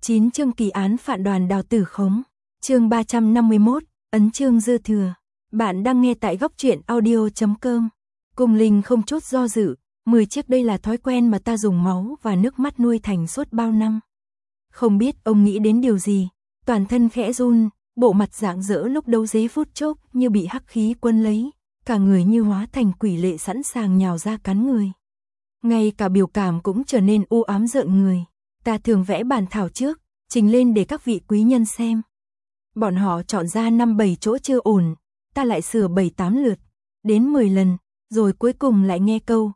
9 chương kỳ án phản đoàn Đào Tử Khống. Chương 351, ấn chương dư thừa. Bạn đang nghe tại góc truyện audio.com. Cung Linh không chút do dự, 10 chiếc đây là thói quen mà ta dùng máu và nước mắt nuôi thành suốt bao năm. Không biết ông nghĩ đến điều gì, toàn thân khẽ run, bộ mặt rạng rỡ lúc đấu dế phút chốc như bị hắc khí quân lấy, cả người như hóa thành quỷ lệ sẵn sàng nhào ra cắn người. Ngay cả biểu cảm cũng trở nên u ám rợn người. Ta thường vẽ bản thảo trước, trình lên để các vị quý nhân xem. Bọn họ chọn ra 5-7 chỗ chưa ổn, ta lại sửa 7-8 lượt, đến 10 lần, rồi cuối cùng lại nghe câu,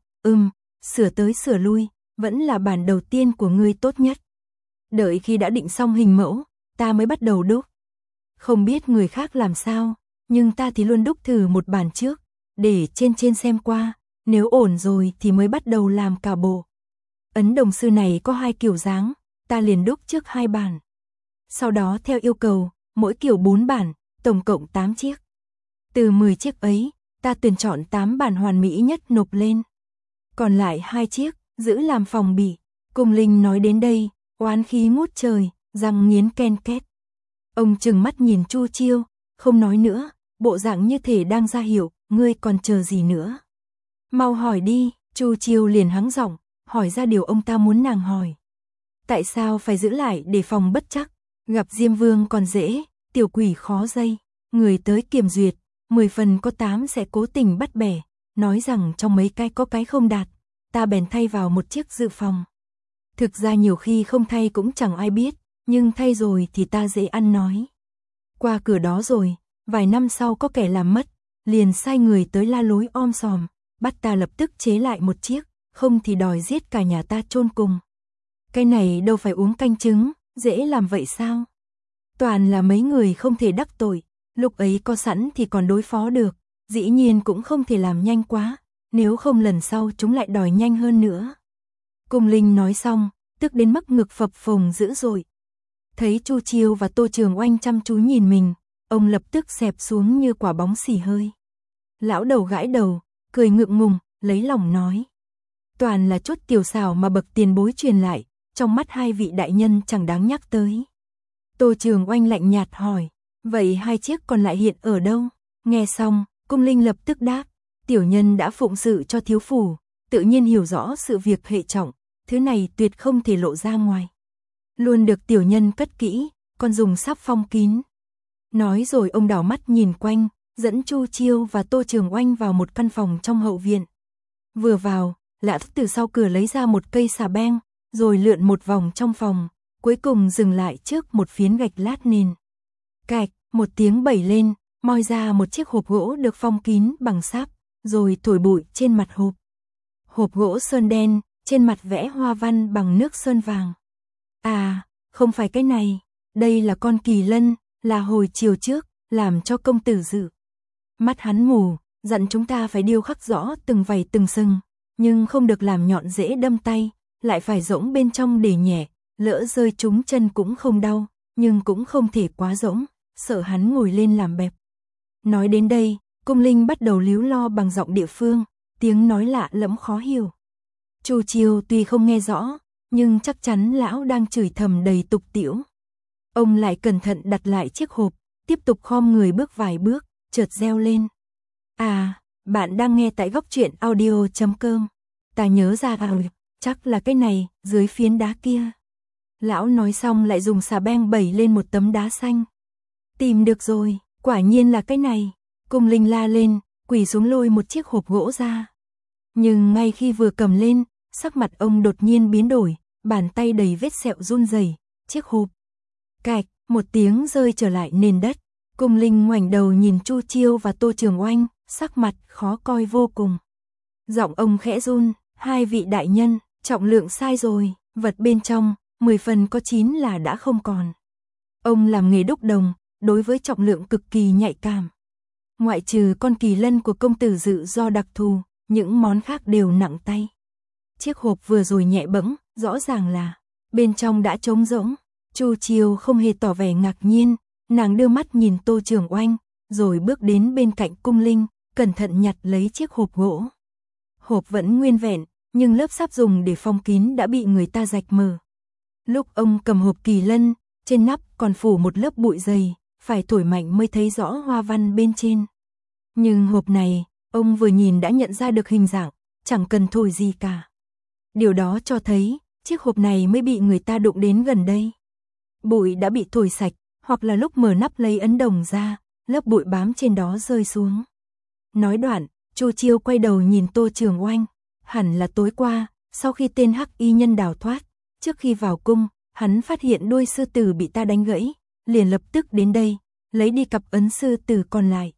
sửa tới sửa lui, vẫn là bản đầu tiên của ngươi tốt nhất. Đợi khi đã định xong hình mẫu, ta mới bắt đầu đúc. Không biết người khác làm sao, nhưng ta thì luôn đúc thử một bản trước, để trên xem qua, nếu ổn rồi thì mới bắt đầu làm cả bộ. Ấn đồng sư này có 2 kiểu dáng, ta liền đúc trước 2 bản. Sau đó theo yêu cầu, mỗi kiểu 4 bản, tổng cộng 8 chiếc. Từ 10 chiếc ấy, ta tuyển chọn 8 bản hoàn mỹ nhất nộp lên. Còn lại 2 chiếc, giữ làm phòng bị. Cung Linh nói đến đây, oán khí ngút trời, răng nghiến ken két. Ông trừng mắt nhìn Chu Chiêu, không nói nữa, bộ dạng như thể đang ra hiệu, ngươi còn chờ gì nữa. Mau hỏi đi, Chu Chiêu liền hắng giọng, hỏi ra điều ông ta muốn nàng hỏi. Tại sao phải giữ lại để phòng bất trắc, gặp Diêm Vương còn dễ, tiểu quỷ khó dây, người tới kiểm duyệt, 10 phần có 8 sẽ cố tình bắt bẻ, nói rằng trong mấy cái có cái không đạt, ta bèn thay vào một chiếc dự phòng. Thực ra nhiều khi không thay cũng chẳng ai biết, nhưng thay rồi thì ta dễ ăn nói. Qua cửa đó rồi, vài năm sau có kẻ làm mất, liền sai người tới la lối om sòm, bắt ta lập tức chế lại một chiếc, không thì đòi giết cả nhà ta chôn cùng. Cái này đâu phải uống canh trứng, dễ làm vậy sao? Toàn là mấy người không thể đắc tội, lúc ấy có sẵn thì còn đối phó được, dĩ nhiên cũng không thể làm nhanh quá, nếu không lần sau chúng lại đòi nhanh hơn nữa. Cung Linh nói xong, tức đến mức ngực phập phồng dữ dội. Thấy Chu Chiêu và Tô Trường Oanh chăm chú nhìn mình, ông lập tức xẹp xuống như quả bóng xì hơi. Lão đầu gãi đầu, cười ngượng ngùng, lấy lòng nói. Toàn là chút tiểu xảo mà bậc tiền bối truyền lại, trong mắt 2 vị đại nhân chẳng đáng nhắc tới. Tô Trường Oanh lạnh nhạt hỏi, vậy 2 chiếc còn lại hiện ở đâu? Nghe xong, Cung Linh lập tức đáp, tiểu nhân đã phụng sự cho thiếu phủ, tự nhiên hiểu rõ sự việc hệ trọng, thứ này tuyệt không thể lộ ra ngoài. Luôn được tiểu nhân cất kỹ, còn dùng sáp phong kín. Nói rồi ông đảo mắt nhìn quanh, dẫn Chu Chiêu và Tô Trường Oanh vào một căn phòng trong hậu viện. Vừa vào, Lã từ sau cửa lấy ra một cây xà beng, rồi lượn một vòng trong phòng, cuối cùng dừng lại trước một phiến gạch lát nền. Cạch, một tiếng bẩy lên, moi ra một chiếc hộp gỗ được phong kín bằng sáp, rồi thổi bụi trên mặt hộp. Hộp gỗ sơn đen, trên mặt vẽ hoa văn bằng nước sơn vàng. À, không phải cái này, đây là con kỳ lân, là hồi chiều trước, làm cho công tử Dự. Mắt hắn mù, dặn chúng ta phải điêu khắc rõ từng vảy từng sừng, nhưng không được làm nhọn dễ đâm tay, lại phải rỗng bên trong để nhẹ, lỡ rơi trúng chân cũng không đau, nhưng cũng không thể quá rỗng, sợ hắn ngồi lên làm bẹp. Nói đến đây, Cung Linh bắt đầu líu lo bằng giọng địa phương, tiếng nói lạ lẫm khó hiểu. Chu Chiêu tuy không nghe rõ, nhưng chắc chắn lão đang chửi thầm đầy tục tĩu. Ông lại cẩn thận đặt lại chiếc hộp, tiếp tục khom người bước vài bước, chợt reo lên. À, bạn đang nghe tại góc truyện audio.com. Ta nhớ ra rồi, chắc là cái này, dưới phiến đá kia. Lão nói xong lại dùng xà beng bẩy lên một tấm đá xanh. Tìm được rồi, quả nhiên là cái này. Cung Linh la lên, quỳ xuống lôi một chiếc hộp gỗ ra. Nhưng ngay khi vừa cầm lên, sắc mặt ông đột nhiên biến đổi, bàn tay đầy vết sẹo run rẩy, chiếc hộp. Cạch, một tiếng rơi trở lại nền đất. Cung Linh ngoảnh đầu nhìn Chu Chiêu và Tô Trường Oanh, sắc mặt khó coi vô cùng. Giọng ông khẽ run, 2 vị đại nhân, trọng lượng sai rồi, vật bên trong, 10 phần có 9 là đã không còn. Ông làm nghề đúc đồng, đối với trọng lượng cực kỳ nhạy cảm. Ngoại trừ con kỳ lân của công tử Dự do đặc thù, những món khác đều nặng tay. Chiếc hộp vừa rồi nhẹ bẫng, rõ ràng là bên trong đã trống rỗng. Chu Chiêu không hề tỏ vẻ ngạc nhiên, nàng đưa mắt nhìn Tô Trường Oanh, rồi bước đến bên cạnh Cung Linh, cẩn thận nhặt lấy chiếc hộp gỗ. Hộp vẫn nguyên vẹn, nhưng lớp sáp dùng để phong kín đã bị người ta rạch mở. Lúc ông cầm hộp kỳ lân, trên nắp còn phủ một lớp bụi dày, phải thổi mạnh mới thấy rõ hoa văn bên trên. Nhưng hộp này, ông vừa nhìn đã nhận ra được hình dạng, chẳng cần thổi gì cả. Điều đó cho thấy, chiếc hộp này mới bị người ta đụng đến gần đây. Bụi đã bị thổi sạch, hoặc là lúc mở nắp lấy ấn đồng ra, lớp bụi bám trên đó rơi xuống. Nói đoạn, Chu Chiêu quay đầu nhìn Tô Trường Oanh. Hẳn là tối qua, sau khi tên hắc y nhân đào thoát, trước khi vào cung, hắn phát hiện đuôi sư tử bị ta đánh gãy, liền lập tức đến đây, lấy đi cặp ấn sư tử còn lại.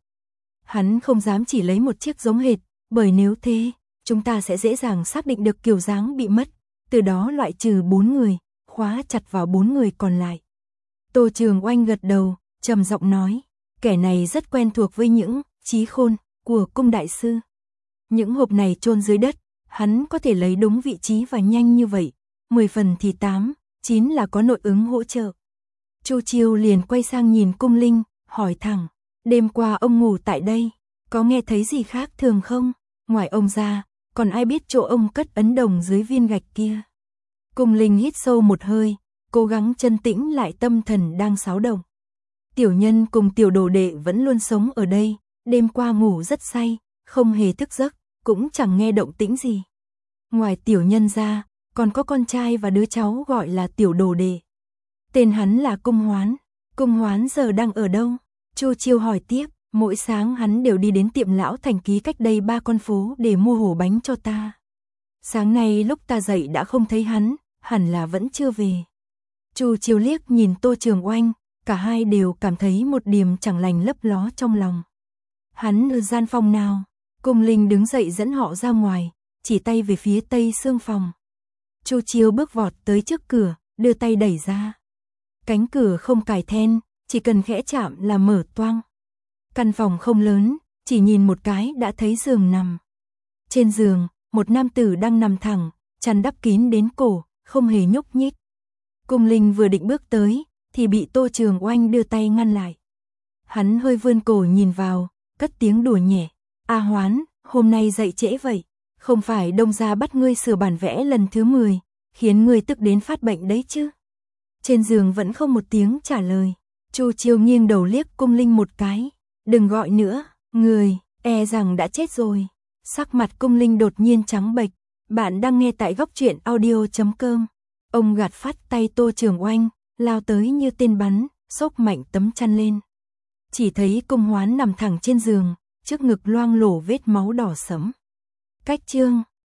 Hắn không dám chỉ lấy một chiếc giống hệt, bởi nếu thế, chúng ta sẽ dễ dàng xác định được kiểu dáng bị mất, từ đó loại trừ 4 người, khóa chặt vào 4 người còn lại. Tô Trường Oanh gật đầu, trầm giọng nói, kẻ này rất quen thuộc với những trí khôn của cung đại sư. Những hộp này chôn dưới đất, hắn có thể lấy đúng vị trí và nhanh như vậy, 10 phần thì 8, 9 là có nội ứng hỗ trợ. Chu Chiêu liền quay sang nhìn Cung Linh, hỏi thẳng, đêm qua ông ngủ tại đây, có nghe thấy gì khác thường không? Ngoài ông ra, còn ai biết chỗ ông cất ấn đồng dưới viên gạch kia? Cung Linh hít sâu một hơi, cố gắng chân tĩnh lại tâm thần đang xáo động. Tiểu nhân cùng tiểu đồ đệ vẫn luôn sống ở đây, đêm qua ngủ rất say, không hề thức giấc, cũng chẳng nghe động tĩnh gì. Ngoài tiểu nhân ra, còn có con trai và đứa cháu gọi là tiểu đồ đệ. Tên hắn là Cung Hoán. Cung Hoán giờ đang ở đâu? Chu Chiêu hỏi tiếp, mỗi sáng hắn đều đi đến tiệm lão Thành Ký cách đây 3 con phố để mua hổ bánh cho ta. Sáng nay lúc ta dậy đã không thấy hắn, hẳn là vẫn chưa về. Chu Chiêu liếc nhìn Tô Trường Oanh, cả hai đều cảm thấy một điểm chẳng lành lấp ló trong lòng. Hắn ở gian phòng nào? Cung Linh đứng dậy dẫn họ ra ngoài, chỉ tay về phía tây xương phòng. Chu Chiêu bước vọt tới trước cửa, đưa tay đẩy ra. Cánh cửa không cài then, chỉ cần khẽ chạm là mở toang. Căn phòng không lớn, chỉ nhìn một cái đã thấy giường nằm. Trên giường, một nam tử đang nằm thẳng, chăn đắp kín đến cổ, không hề nhúc nhích. Cung Linh vừa định bước tới, thì bị Tô Trường Oanh đưa tay ngăn lại. Hắn hơi vươn cổ nhìn vào, cất tiếng đùa nhẹ. A Hoán, hôm nay dậy trễ vậy, không phải Đông gia bắt ngươi sửa bản vẽ lần thứ 10, khiến ngươi tức đến phát bệnh đấy chứ? Trên giường vẫn không một tiếng trả lời. Chu Chiêu nghiêng đầu liếc Cung Linh một cái. Đừng gọi nữa, người, e rằng đã chết rồi. Sắc mặt Cung Linh đột nhiên trắng bệch. Bạn đang nghe tại góc truyện audio.com. Ông gạt phát tay Tô Trường Oanh, lao tới như tên bắn, xốc mạnh tấm chăn lên. Chỉ thấy Cung Hoán nằm thẳng trên giường, trước ngực loang lổ vết máu đỏ sẫm. Cách chương